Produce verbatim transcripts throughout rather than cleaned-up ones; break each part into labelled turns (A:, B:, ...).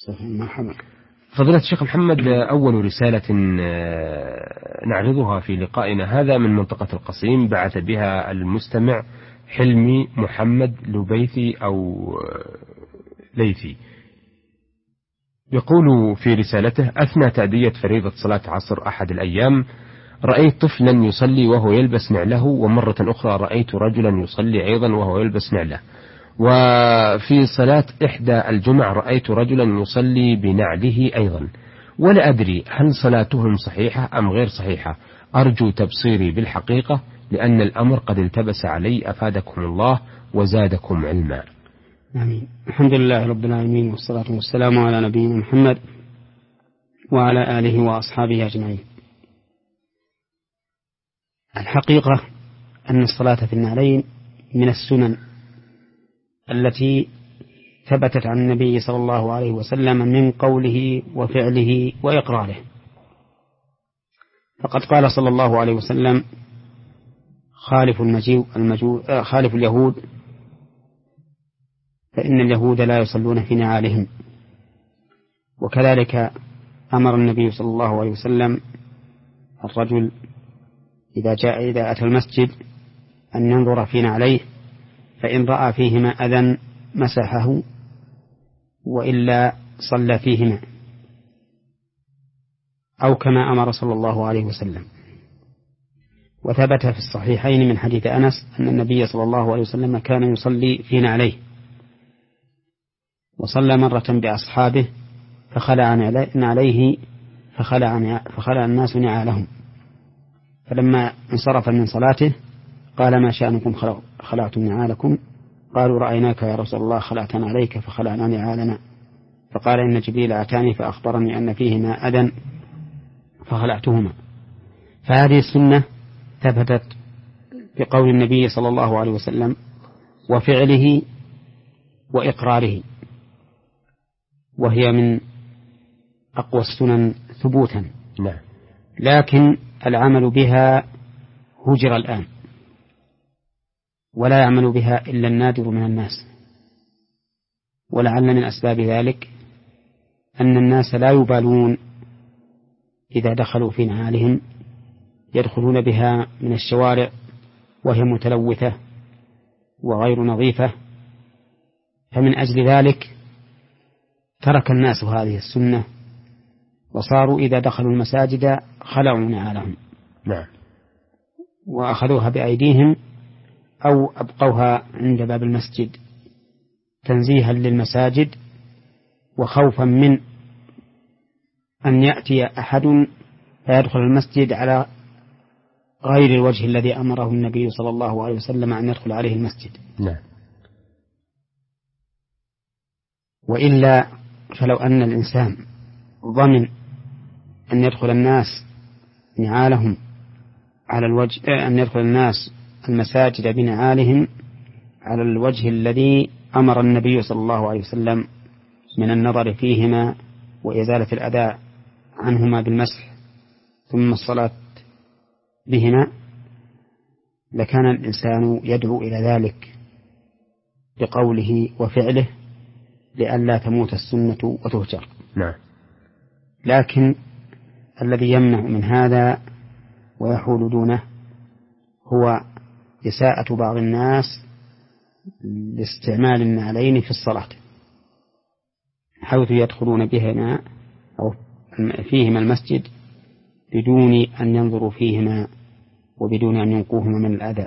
A: مرحبا.
B: فضيلة الشيخ محمد، أول رسالة نعرضها في لقائنا هذا من منطقة القصيم بعث بها المستمع حلمي محمد لبيثي أو ليثي. يقول في رسالته: أثنى تأدية فريضة صلاة عصر أحد الأيام رأيت طفلا يصلي وهو يلبس نعله، ومرة أخرى رأيت رجلا يصلي أيضا وهو يلبس نعله، وفي صلاة إحدى الجمع رأيت رجلا يصلي بنعله أيضا، ولا أدري هل صلاتهم صحيحة أم غير صحيحة. أرجو تبصيري بالحقيقة لأن الأمر قد التبس علي، أفادكم الله وزادكم علما.
A: آمين. الحمد لله رب العالمين، والصلاة والسلام على نبينا محمد وعلى آله وأصحابه أجمعين. الحقيقة أن الصلاة في النعلين من السنن التي ثبتت عن النبي صلى الله عليه وسلم من قوله وفعله وإقراره. فقد قال صلى الله عليه وسلم: خالف المجيء المجو... خالف اليهود فإن اليهود لا يصلون في نعالهم. وكذلك أمر النبي صلى الله عليه وسلم الرجل إذا جاء إذا أتى المسجد أن ينظر في نعليه، فإن رأى فيهما أذى مسحه وإلا صلى فيهما، أو كما أمر صلى الله عليه وسلم. وثبت في الصحيحين من حديث أنس أن النبي صلى الله عليه وسلم كان يصلي في نعليه، وصلى مرة بأصحابه فخلع نعليه فخلع, فخلع الناس نعالهم، فلما انصرف من صلاته قال: ما شأنكم خلعتم نعالكم؟ قالوا: رأيناك يا رسول الله خلعتنا عليك فخلعنا نعالنا. فقال: إن جبريل أتاني فأخبرني أن فيهما أذى فخلعتهما. فهذه السنة ثبتت بقول النبي صلى الله عليه وسلم وفعله وإقراره، وهي من أقوى السنن ثبوتا.
B: نعم.
A: لكن العمل بها هجر الآن، ولا يعمل بها إلا النادر من الناس. ولعل من أسباب ذلك أن الناس لا يبالون إذا دخلوا في نعالهم، يدخلون بها من الشوارع وهي متلوثة وغير نظيفة، فمن أجل ذلك ترك الناس هذه السنة وصاروا إذا دخلوا المساجد خلعوا نعالهم.
B: نعم.
A: وأخذوها بأيديهم أو أبقوها عند باب المسجد تنزيها للمساجد، وخوفا من أن يأتي أحد فيدخل المسجد على غير الوجه الذي أمره النبي صلى الله عليه وسلم أن يدخل عليه المسجد.
B: نعم.
A: وإلا فلو أن الإنسان ضمن أن يدخل الناس نعالهم على الوجه، أن يدخل الناس المساجد بنعالهم على الوجه الذي أمر النبي صلى الله عليه وسلم من النظر فيهما وإزالة الأذى عنهما بالمسح ثم الصلاة بهما، لكان الإنسان يدعو إلى ذلك بقوله وفعله لئلا تموت السنة وتهجر.
B: نعم.
A: لكن الذي يمنع من هذا ويحول دونه هو إساءة بعض الناس لاستعمال النعلين في الصلاة، حيث يدخلون بهما أو فيهما المسجد بدون أن ينظروا فيهما وبدون أن ينقوهما من الأذى.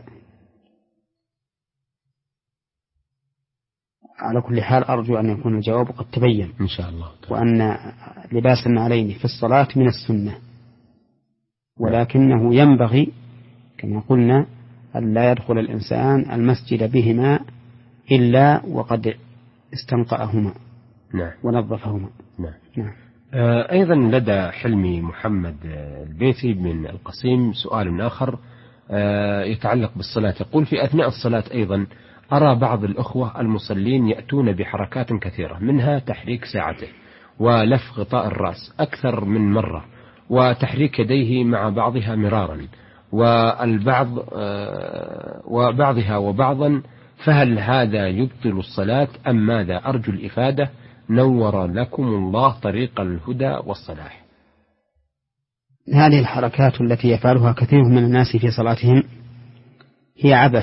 A: على كل حال أرجو أن يكون الجواب قد تبين
B: إن شاء الله،
A: وأن لباس النعلين في الصلاة من السنة، ولكنه ينبغي كما قلنا أن لا يدخل الإنسان المسجد بهما إلا وقد استنقأهما.
B: نعم.
A: ونظفهما.
B: نعم.
A: نعم.
B: آه أيضا لدى حلمي محمد البيثي من القصيم سؤال آخر آه يتعلق بالصلاة. يقول: في أثناء الصلاة أيضا أرى بعض الأخوة المصلين يأتون بحركات كثيرة، منها تحريك ساعته ولف غطاء الرأس أكثر من مرة وتحريك يديه مع بعضها مرارا والبعض آه وبعضها وبعضا، فهل هذا يبطل الصلاة أم ماذا؟ أرجو الإفادة نور لكم الله طريق الهدى والصلاح.
A: هذه الحركات التي يفعلها كثير من الناس في صلاتهم هي عبث،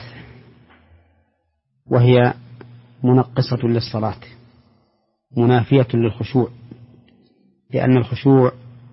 A: وهي منقصة للصلاة منافية للخشوع، لأن الخشوع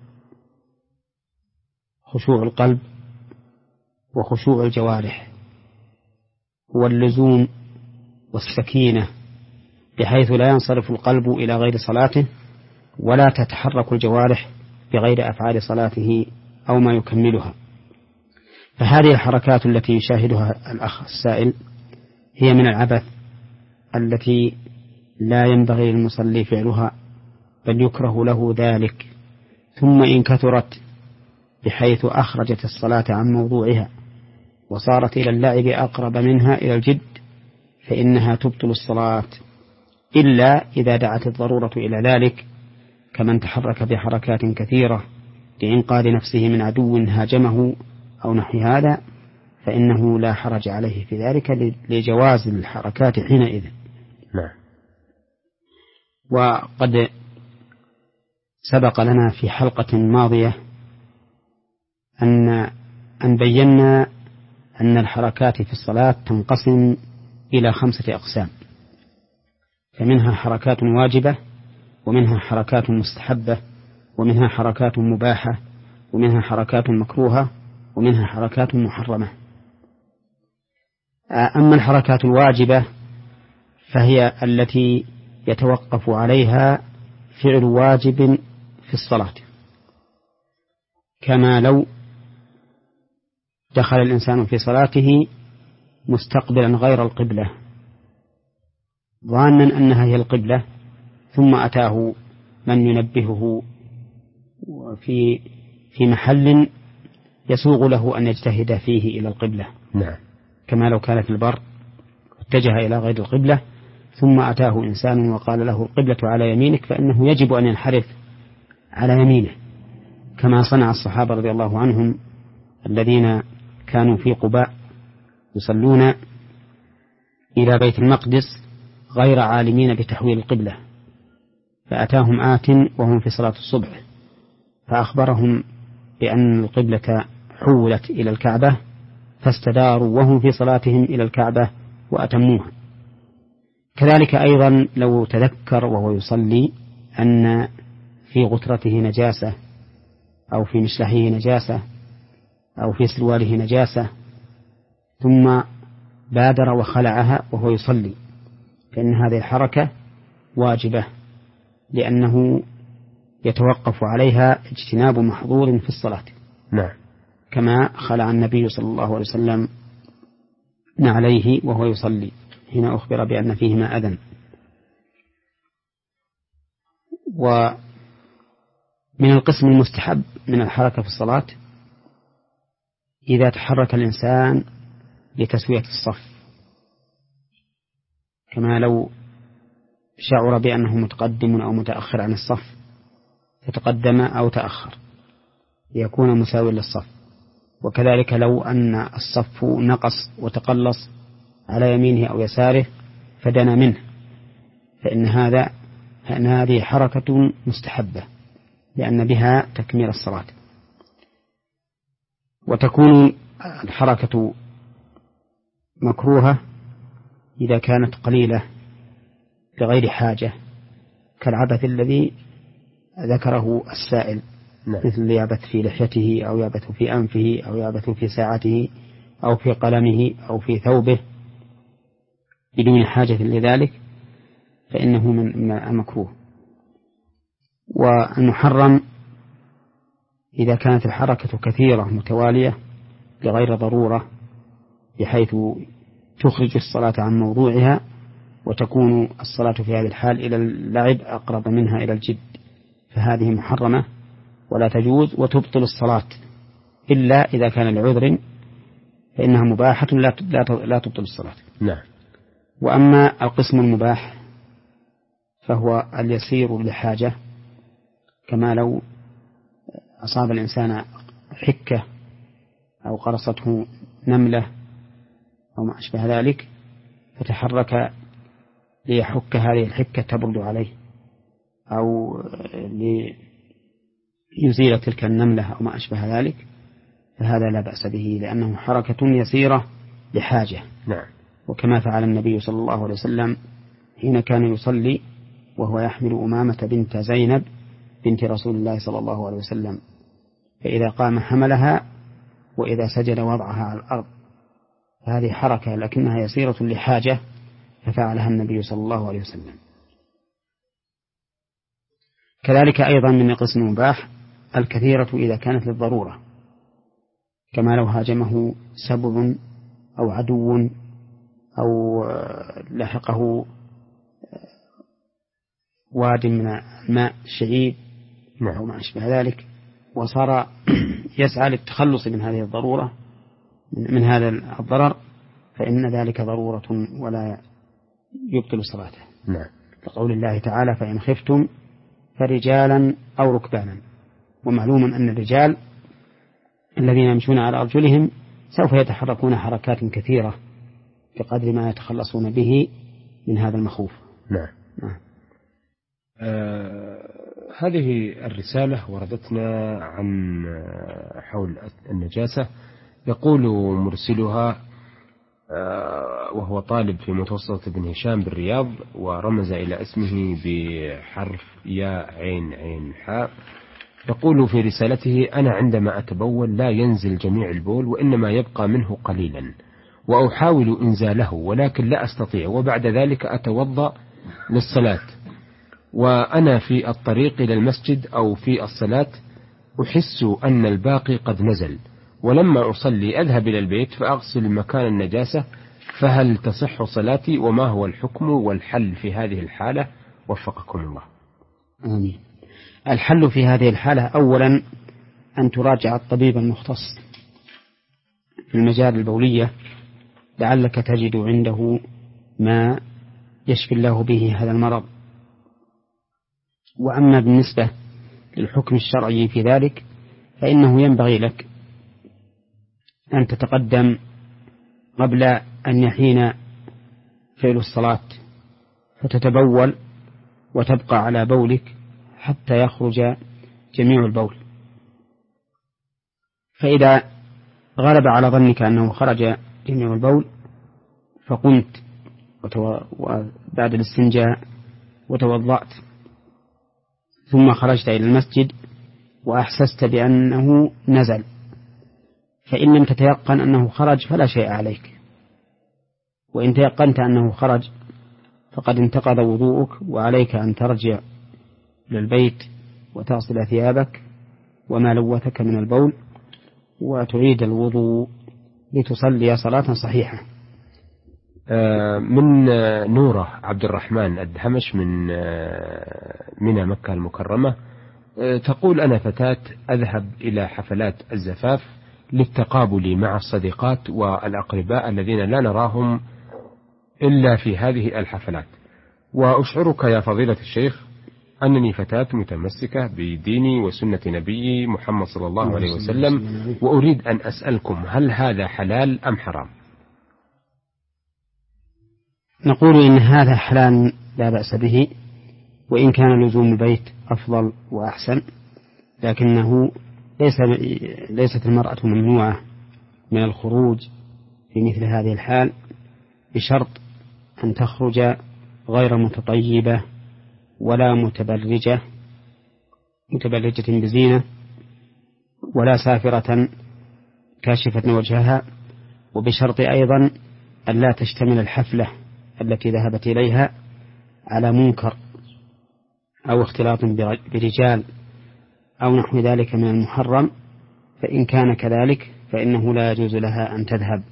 A: خشوع القلب وخشوع الجوارح هو اللزوم والسكينة، بحيث لا ينصرف القلب إلى غير صلاته ولا تتحرك الجوارح بغير أفعال صلاته أو ما يكملها. فهذه الحركات التي يشاهدها الأخ السائل هي من العبث التي لا ينبغي للمصلي فعلها، بل يكره له ذلك، ثم إن كثرت بحيث أخرجت الصلاة عن موضوعها وصارت إلى اللعب أقرب منها إلى الجد فإنها تبطل الصلاة، إلا إذا دعت الضرورة إلى ذلك، كمن تحرك بحركات كثيرة لإنقاذ نفسه من عدو هاجمه أو نحو هذا، فإنه لا حرج عليه في ذلك لجواز الحركات حينئذ.
B: نعم.
A: وقد سبق لنا في حلقة ماضية أن أن بينا أن الحركات في الصلاة تنقسم إلى خمسة أقسام، فمنها حركات واجبة، ومنها حركات مستحبة، ومنها حركات مباحة، ومنها حركات مكروهة، ومنها حركات محرمة. أما الحركات الواجبة فهي التي يتوقف عليها فعل واجب في الصلاة، كما لو دخل الإنسان في صلاته مستقبلا غير القبلة ظانا أنها هي القبلة، ثم أتاه من ينبهه في في محل يسوغ له أن يجتهد فيه إلى القبلة.
B: نعم.
A: كما لو كان في البر اتجه إلى غير القبلة ثم أتاه إنسان وقال له القبلة على يمينك، فإنه يجب أن ينحرف على يمينه، كما صنع الصحابة رضي الله عنهم الذين كانوا في قباء يصلون إلى بيت المقدس غير عالمين بتحويل القبلة، فأتاهم آت وهم في صلاة الصبح فأخبرهم بأن القبلة حولت إلى الكعبة، فاستداروا وهم في صلاتهم إلى الكعبة وأتموها. كذلك أيضا لو تذكر وهو يصلي أن في غترته نجاسة أو في مشلحه نجاسة أو في سرواله نجاسة ثم بادر وخلعها وهو يصلي، فإن هذه الحركة واجبة، لأنه يتوقف عليها اجتناب محظور في الصلاة.
B: نعم.
A: كما خلع النبي صلى الله عليه وسلم نعليه وهو يصلي حين أخبر بأن فيهما أذى. ومن القسم المستحب من الحركة في الصلاة إذا تحرك الإنسان لتسوية الصف، كما لو شعر بأنه متقدم أو متأخر عن الصف فتقدم أو تأخر ليكون مساوي للصف، وكذلك لو أن الصف نقص وتقلص على يمينه أو يساره فدنا منه، فإن هذا فإن هذه حركة مستحبة لأن بها تكميل الصلاة. وتكون الحركة مكروهة إذا كانت قليلة لغير حاجة، كالعبث الذي ذكره السائل، مثل يعبث في لحيته أو يعبث في أنفه أو يعبث في ساعته أو في قلمه أو في ثوبه بدون حاجة لذلك، فإنه من المكروه. والمحرم إذا كانت الحركة كثيرة متوالية لغير ضرورة بحيث تخرج الصلاة عن موضوعها وتكون الصلاة في هذه الحال إلى اللعب أقرب منها إلى الجد، فهذه محرمة ولا تجوز وتبطل الصلاة، إلا إذا كان لعذر فإنها مباحة لا لا تبطل الصلاة.
B: نعم.
A: وأما القسم المباح فهو اليسير لحاجة، كما لو أصاب الإنسان حكة أو قرصته نملة أو ما أشبه ذلك فتحرك ليحك هذه الحكة تبرد عليه، أو ليزيل تلك النملة أو ما أشبه ذلك فهذا لا بأس به، لأنه حركة يسيرة لحاجة.
B: نعم.
A: وكما فعل النبي صلى الله عليه وسلم حين كان يصلي وهو يحمل أمامة بنت زينب بنت رسول الله صلى الله عليه وسلم، فإذا قام حملها وإذا سجد وضعها على الأرض، فهذه حركة لكنها يسيرة لحاجة ففعلها النبي صلى الله عليه وسلم. كذلك أيضا من قسم المباح الكثيرة إذا كانت للضرورة، كما لو هاجمه سبع أو عدو أو لحقه واد من الماء شديد أو ما أشبه ذلك، وصار يسعى للتخلص من هذه الضرورة من هذا الضرر، فإن ذلك ضرورة ولا يبطل صلاته.
B: نعم.
A: لقول الله تعالى: فإن خفتم فرجالا أو ركبانا. ومعلوم أن الرجال الذين يمشون على أرجلهم سوف يتحركون حركات كثيرة بقدر ما يتخلصون به من هذا المخوف.
B: نعم.
A: نعم.
B: آه هذه الرسالة وردتنا عن حول النجاسة. يقول مرسلها آه وهو طالب في متوسطة ابن هشام بالرياض، ورمز إلى اسمه بحرف يا عين عين حاء. يقول في رسالته: أنا عندما أتبول لا ينزل جميع البول وإنما يبقى منه قليلا، وأحاول إنزاله ولكن لا أستطيع، وبعد ذلك أتوضأ للصلاة، وأنا في الطريق إلى المسجد أو في الصلاة أحس أن الباقي قد نزل، ولما أصلي أذهب إلى البيت فأغسل مكان النجاسة، فهل تصح صلاتي؟ وما هو الحكم والحل في هذه الحالة؟ وفقكم الله.
A: آمين. الحل في هذه الحالة أولا أن تراجع الطبيب المختص في المجال البولية، لعلك تجد عنده ما يشفي الله به هذا المرض. وأما بالنسبة للحكم الشرعي في ذلك فإنه ينبغي لك أن تتقدم قبل أن يحين فعل الصلاة فتتبول وتبقى على بولك حتى يخرج جميع البول، فإذا غلب على ظنك أنه خرج جميع البول فقمت وبعد الاستنجاء وتوضأت ثم خرجت إلى المسجد وأحسست بأنه نزل، فإن لم تتيقن أنه خرج فلا شيء عليك، وإن تيقنت أنه خرج فقد انتقض وضوءك، وعليك أن ترجع للبيت وتغسل ثيابك وما لوثك من البول وتعيد الوضوء لتصلي صلاة صحيحة.
B: من نورة عبد الرحمن الدهمش من منى مكة المكرمة تقول: أنا فتاة أذهب إلى حفلات الزفاف للتقابل مع الصديقات والأقرباء الذين لا نراهم إلا في هذه الحفلات، وأشعرك يا فضيلة الشيخ أنني فتاة متمسكة بديني وسنة نبي محمد صلى الله عليه وسلم، وأريد أن أسألكم هل هذا حلال أم حرام؟
A: نقول إن هذا حلال لا بأس به، وإن كان لزوم البيت أفضل وأحسن، لكنه ليس ليست المرأة ممنوعة من الخروج في مثل هذه الحال، بشرط أن تخرج غير متطيبة ولا متبرجة متبرجة بزينة ولا سافرة كاشفة وجهها، وبشرط أيضا أن لا تشتمل الحفلة التي ذهبت إليها على منكر أو اختلاط برجال أو نحو ذلك من المحرم، فإن كان كذلك فإنه لا يجوز لها أن تذهب.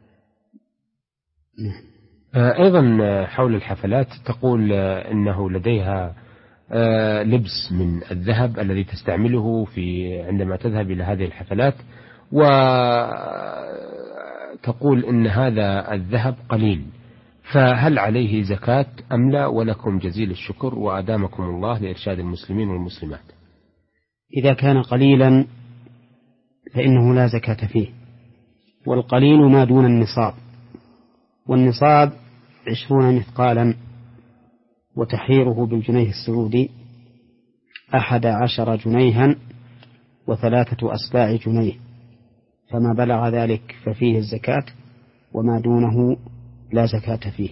B: أيضا حول الحفلات تقول إنه لديها لبس من الذهب الذي تستعمله في عندما تذهب إلى هذه الحفلات، وتقول إن هذا الذهب قليل، فهل عليه زكاة أم لا؟ ولكم جزيل الشكر وأدامكم الله لإرشاد المسلمين والمسلمات.
A: إذا كان قليلا فإنه لا زكاة فيه، والقليل ما دون النصاب، والنصاب عشرون مثقالا وتحريره بالجنيه السعودي أحد عشر جنيها وثلاثة أسباع جنيه، فما بلغ ذلك ففيه الزكاة، وما دونه لا زكاة فيه.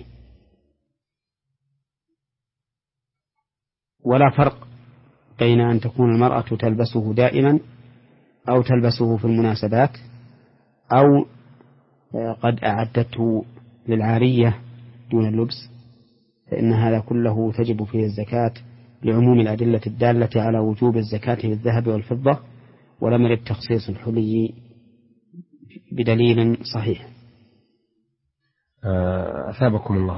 A: ولا فرق بين أن تكون المرأة تلبسه دائما أو تلبسه في المناسبات أو قد أعدته للعارية دون اللبس، فإن هذا كله تجب فيه الزكاة لعموم الأدلة الدالة على وجوب الزكاة في الذهب والفضة، ولم يرد تخصيص الحلي بدليل صحيح.
B: أثابكم الله.